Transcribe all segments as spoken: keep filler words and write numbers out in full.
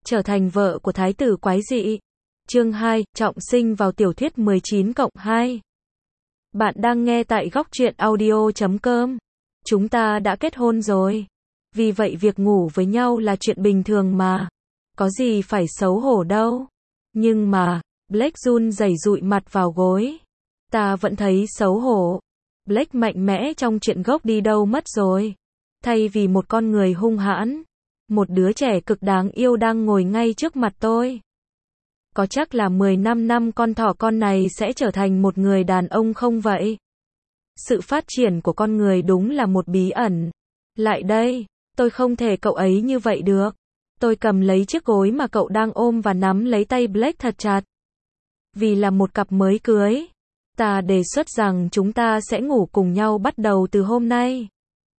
trở thành vợ của thái tử quái dị. Chương hai, trọng sinh vào tiểu thuyết mười chín cộng hai. Bạn đang nghe tại góc truyện audio chấm com. Chúng ta đã kết hôn rồi. Vì vậy việc ngủ với nhau là chuyện bình thường mà. Có gì phải xấu hổ đâu. Nhưng mà, Blake run rẩy dụi mặt vào gối. Ta vẫn thấy xấu hổ. Blake mạnh mẽ trong chuyện gốc đi đâu mất rồi. Thay vì một con người hung hãn, một đứa trẻ cực đáng yêu đang ngồi ngay trước mặt tôi. Có chắc là mười lăm năm con thỏ con này sẽ trở thành một người đàn ông không vậy? Sự phát triển của con người đúng là một bí ẩn. Lại đây, tôi không thể cậu ấy như vậy được. Tôi cầm lấy chiếc gối mà cậu đang ôm và nắm lấy tay Blake thật chặt. Vì là một cặp mới cưới, ta đề xuất rằng chúng ta sẽ ngủ cùng nhau bắt đầu từ hôm nay.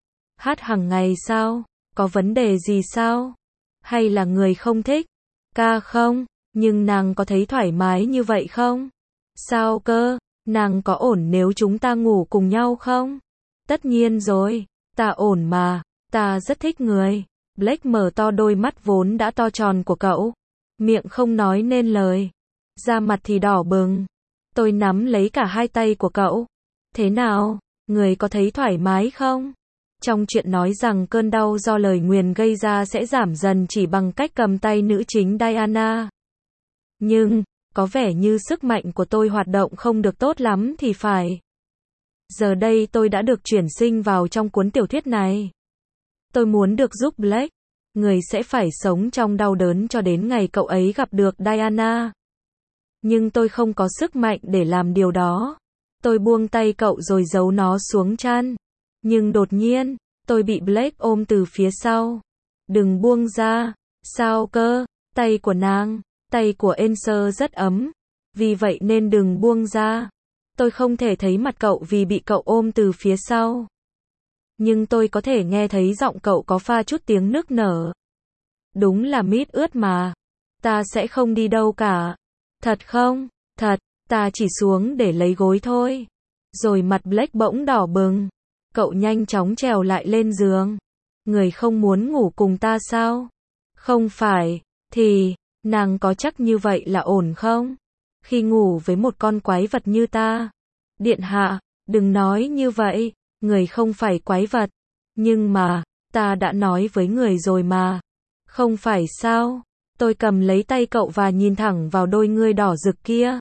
Hát hàng ngày sao? Có vấn đề gì sao? Hay là người không thích? Ca không? Nhưng nàng có thấy thoải mái như vậy không? Sao cơ? Nàng có ổn nếu chúng ta ngủ cùng nhau không? Tất nhiên rồi, ta ổn mà, ta rất thích người. Blake mở to đôi mắt vốn đã to tròn của cậu. Miệng không nói nên lời. Da mặt thì đỏ bừng. Tôi nắm lấy cả hai tay của cậu. Thế nào? Người có thấy thoải mái không? Trong chuyện nói rằng cơn đau do lời nguyền gây ra sẽ giảm dần chỉ bằng cách cầm tay nữ chính Diana. Nhưng, có vẻ như sức mạnh của tôi hoạt động không được tốt lắm thì phải. Giờ đây tôi đã được chuyển sinh vào trong cuốn tiểu thuyết này. Tôi muốn được giúp Blake. Người sẽ phải sống trong đau đớn cho đến ngày cậu ấy gặp được Diana. Nhưng tôi không có sức mạnh để làm điều đó. Tôi buông tay cậu rồi giấu nó xuống chăn. Nhưng đột nhiên, tôi bị Blake ôm từ phía sau. Đừng buông ra. Sao cơ? Tay của nàng, tay của Enser rất ấm. Vì vậy nên đừng buông ra. Tôi không thể thấy mặt cậu vì bị cậu ôm từ phía sau. Nhưng tôi có thể nghe thấy giọng cậu có pha chút tiếng nức nở. Đúng là mít ướt mà. Ta sẽ không đi đâu cả. Thật không? Thật, ta chỉ xuống để lấy gối thôi. Rồi mặt Blake bỗng đỏ bừng. Cậu nhanh chóng trèo lại lên giường. Người không muốn ngủ cùng ta sao? Không phải, thì, nàng có chắc như vậy là ổn không? Khi ngủ với một con quái vật như ta. Điện hạ, đừng nói như vậy, người không phải quái vật. Nhưng mà, ta đã nói với người rồi mà. Không phải sao? Tôi cầm lấy tay cậu và nhìn thẳng vào đôi ngươi đỏ rực kia.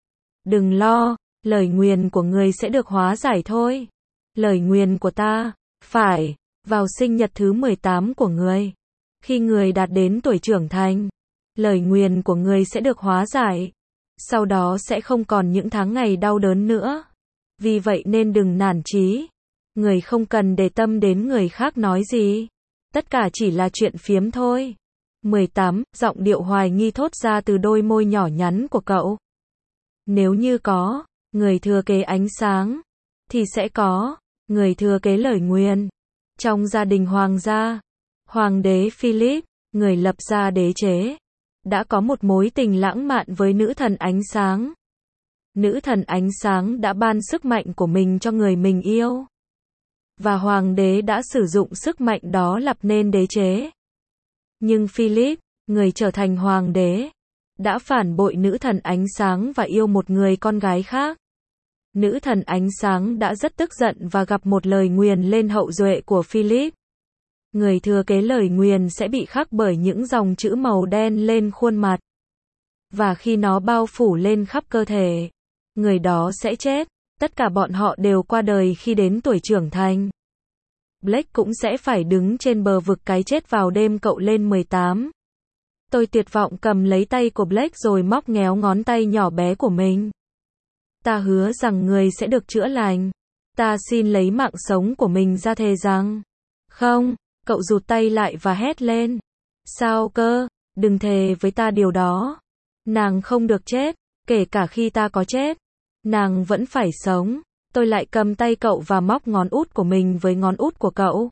Đừng lo, lời nguyền của người sẽ được hóa giải thôi. Lời nguyền của ta, phải, vào sinh nhật thứ mười tám của người. Khi người đạt đến tuổi trưởng thành, lời nguyền của người sẽ được hóa giải. Sau đó sẽ không còn những tháng ngày đau đớn nữa. Vì vậy nên đừng nản chí. Người không cần để tâm đến người khác nói gì. Tất cả chỉ là chuyện phiếm thôi. mười tám, giọng điệu hoài nghi thốt ra từ đôi môi nhỏ nhắn của cậu. Nếu như có, người thừa kế ánh sáng, thì sẽ có, người thừa kế lời nguyền. Trong gia đình hoàng gia, hoàng đế Philip, người lập ra đế chế, đã có một mối tình lãng mạn với nữ thần ánh sáng. Nữ thần ánh sáng đã ban sức mạnh của mình cho người mình yêu. Và hoàng đế đã sử dụng sức mạnh đó lập nên đế chế. Nhưng Philip, người trở thành hoàng đế, đã phản bội nữ thần ánh sáng và yêu một người con gái khác. Nữ thần ánh sáng đã rất tức giận và gặp một lời nguyền lên hậu duệ của Philip. Người thừa kế lời nguyền sẽ bị khắc bởi những dòng chữ màu đen lên khuôn mặt. Và khi nó bao phủ lên khắp cơ thể, người đó sẽ chết. Tất cả bọn họ đều qua đời khi đến tuổi trưởng thành. Blake cũng sẽ phải đứng trên bờ vực cái chết vào đêm cậu lên mười tám. Tôi tuyệt vọng cầm lấy tay của Blake rồi móc ngéo ngón tay nhỏ bé của mình. Ta hứa rằng người sẽ được chữa lành. Ta xin lấy mạng sống của mình ra thề rằng. Không, cậu rụt tay lại và hét lên. Sao cơ? Đừng thề với ta điều đó. Nàng không được chết, kể cả khi ta có chết. Nàng vẫn phải sống. Tôi lại cầm tay cậu và móc ngón út của mình với ngón út của cậu.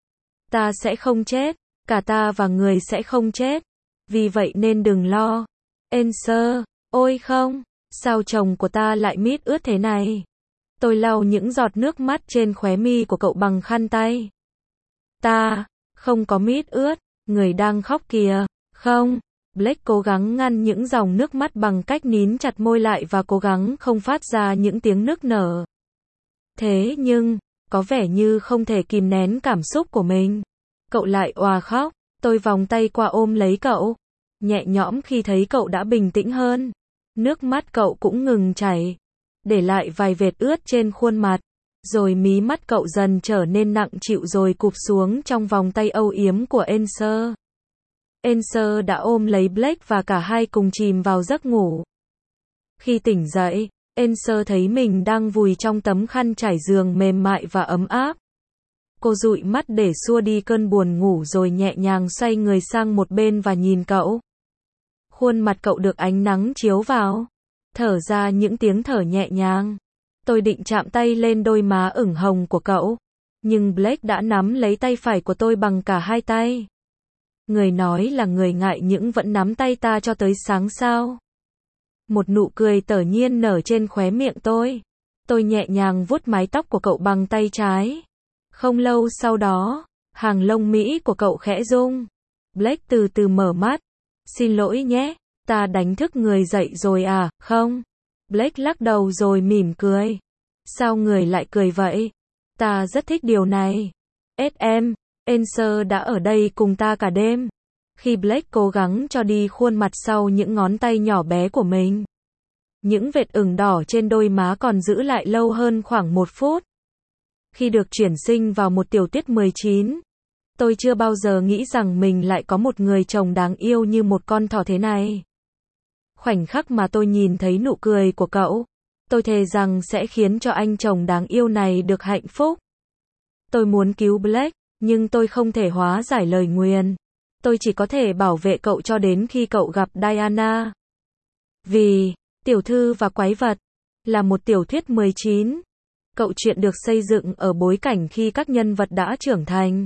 Ta sẽ không chết, cả ta và người sẽ không chết. Vì vậy nên đừng lo. Enser, ôi không, sao chồng của ta lại mít ướt thế này? Tôi lau những giọt nước mắt trên khóe mi của cậu bằng khăn tay. Ta, không có mít ướt, người đang khóc kìa. Không, Blake cố gắng ngăn những dòng nước mắt bằng cách nín chặt môi lại và cố gắng không phát ra những tiếng nức nở. Thế nhưng, có vẻ như không thể kìm nén cảm xúc của mình. Cậu lại òa khóc. Tôi vòng tay qua ôm lấy cậu. Nhẹ nhõm khi thấy cậu đã bình tĩnh hơn. Nước mắt cậu cũng ngừng chảy. Để lại vài vệt ướt trên khuôn mặt. Rồi mí mắt cậu dần trở nên nặng trĩu rồi cụp xuống trong vòng tay âu yếm của Enser. Enser đã ôm lấy Blake và cả hai cùng chìm vào giấc ngủ. Khi tỉnh dậy, Enser thấy mình đang vùi trong tấm khăn trải giường mềm mại và ấm áp. Cô dụi mắt để xua đi cơn buồn ngủ rồi nhẹ nhàng xoay người sang một bên và nhìn cậu. Khuôn mặt cậu được ánh nắng chiếu vào. Thở ra những tiếng thở nhẹ nhàng. Tôi định chạm tay lên đôi má ửng hồng của cậu. Nhưng Blake đã nắm lấy tay phải của tôi bằng cả hai tay. Người nói là người ngại nhưng vẫn nắm tay ta cho tới sáng sao. Một nụ cười tở nhiên nở trên khóe miệng tôi. Tôi nhẹ nhàng vuốt mái tóc của cậu bằng tay trái. Không lâu sau đó, hàng lông mỹ của cậu khẽ rung. Blake từ từ mở mắt. Xin lỗi nhé, ta đánh thức người dậy rồi à, không? Blake lắc đầu rồi mỉm cười. Sao người lại cười vậy? Ta rất thích điều này. ét em, Enser đã ở đây cùng ta cả đêm. Khi Blake cố gắng cho đi khuôn mặt sau những ngón tay nhỏ bé của mình. Những vệt ửng đỏ trên đôi má còn giữ lại lâu hơn khoảng một phút. Khi được chuyển sinh vào một tiểu tiết mười chín, tôi chưa bao giờ nghĩ rằng mình lại có một người chồng đáng yêu như một con thỏ thế này. Khoảnh khắc mà tôi nhìn thấy nụ cười của cậu, tôi thề rằng sẽ khiến cho anh chồng đáng yêu này được hạnh phúc. Tôi muốn cứu Blake, nhưng tôi không thể hóa giải lời nguyền. Tôi chỉ có thể bảo vệ cậu cho đến khi cậu gặp Diana. Vì, Tiểu thư và quái vật là một tiểu thuyết mười chín. Cậu truyện được xây dựng ở bối cảnh khi các nhân vật đã trưởng thành.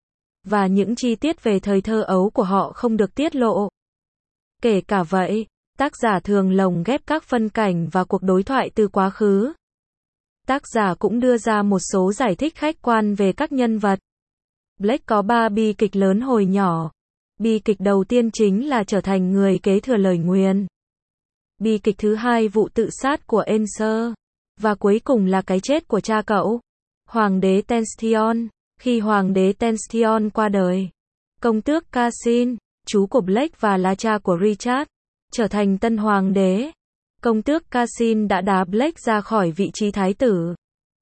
Và những chi tiết về thời thơ ấu của họ không được tiết lộ. Kể cả vậy, tác giả thường lồng ghép các phân cảnh và cuộc đối thoại từ quá khứ. Tác giả cũng đưa ra một số giải thích khách quan về các nhân vật. Blake có ba bi kịch lớn hồi nhỏ. Bi kịch đầu tiên chính là trở thành người kế thừa lời nguyền. Bi kịch thứ hai vụ tự sát của Enser. Và cuối cùng là cái chết của cha cậu, Hoàng đế Tenstion. Khi Hoàng đế Tenstion qua đời, công tước Cassin, chú của Blake và là cha của Richard, trở thành tân hoàng đế. Công tước Cassin đã đá Blake ra khỏi vị trí thái tử.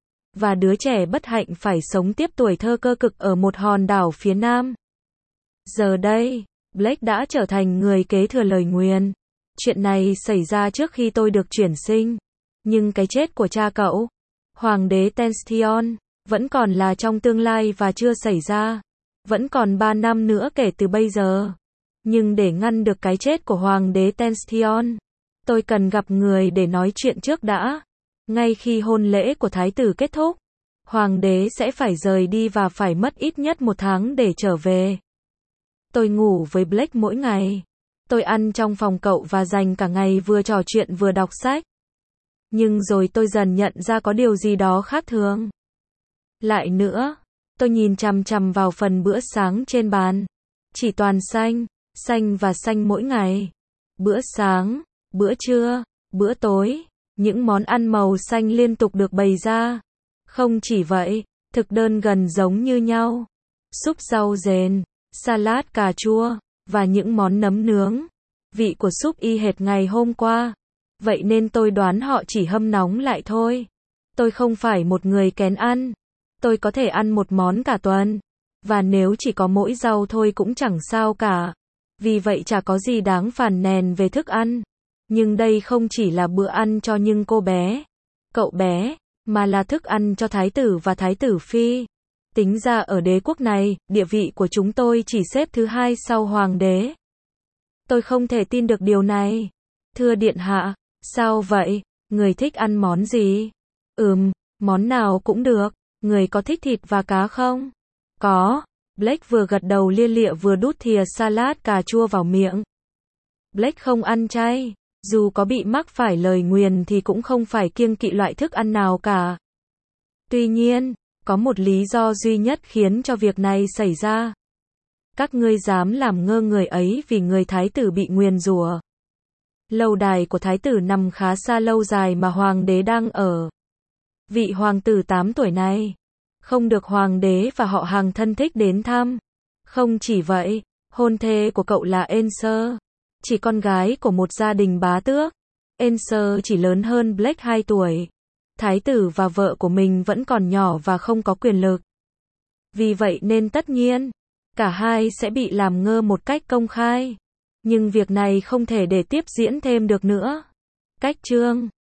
Và đứa trẻ bất hạnh phải sống tiếp tuổi thơ cơ cực ở một hòn đảo phía nam. Giờ đây, Blake đã trở thành người kế thừa lời nguyền. Chuyện này xảy ra trước khi tôi được chuyển sinh. Nhưng cái chết của cha cậu, Hoàng đế Tenstion, vẫn còn là trong tương lai và chưa xảy ra. Vẫn còn ba năm nữa kể từ bây giờ. Nhưng để ngăn được cái chết của Hoàng đế Tenstion, tôi cần gặp người để nói chuyện trước đã. Ngay khi hôn lễ của thái tử kết thúc, Hoàng đế sẽ phải rời đi và phải mất ít nhất một tháng để trở về. Tôi ngủ với Blake mỗi ngày. Tôi ăn trong phòng cậu và dành cả ngày vừa trò chuyện vừa đọc sách. Nhưng rồi tôi dần nhận ra có điều gì đó khác thường. Lại nữa, tôi nhìn chằm chằm vào phần bữa sáng trên bàn. Chỉ toàn xanh, xanh và xanh mỗi ngày. Bữa sáng, bữa trưa, bữa tối, những món ăn màu xanh liên tục được bày ra. Không chỉ vậy, thực đơn gần giống như nhau. Súp rau dền, salad cà chua, và những món nấm nướng. Vị của súp y hệt ngày hôm qua. Vậy nên tôi đoán họ chỉ hâm nóng lại thôi. Tôi không phải một người kén ăn. Tôi có thể ăn một món cả tuần. Và nếu chỉ có mỗi rau thôi cũng chẳng sao cả. Vì vậy chả có gì đáng phàn nàn về thức ăn. Nhưng đây không chỉ là bữa ăn cho những cô bé, cậu bé, mà là thức ăn cho thái tử và thái tử phi. Tính ra ở đế quốc này, địa vị của chúng tôi chỉ xếp thứ hai sau hoàng đế. Tôi không thể tin được điều này. Thưa điện hạ, sao vậy? Người thích ăn món gì? Ừm, món nào cũng được. Người có thích thịt và cá không? Có. Blake vừa gật đầu lia lịa vừa đút thìa salad cà chua vào miệng. Blake không ăn chay. Dù có bị mắc phải lời nguyền thì cũng không phải kiêng kỵ loại thức ăn nào cả. Tuy nhiên, có một lý do duy nhất khiến cho việc này xảy ra. Các ngươi dám làm ngơ người ấy vì người thái tử bị nguyền rủa. Lâu đài của thái tử nằm khá xa lâu dài mà hoàng đế đang ở. Vị hoàng tử tám tuổi này không được hoàng đế và họ hàng thân thích đến thăm. Không chỉ vậy, hôn thê của cậu là Enser, chỉ con gái của một gia đình bá tước. Enser chỉ lớn hơn Blake hai tuổi. Thái tử và vợ của mình vẫn còn nhỏ và không có quyền lực. Vì vậy nên tất nhiên, cả hai sẽ bị làm ngơ một cách công khai. Nhưng việc này không thể để tiếp diễn thêm được nữa. Cách chương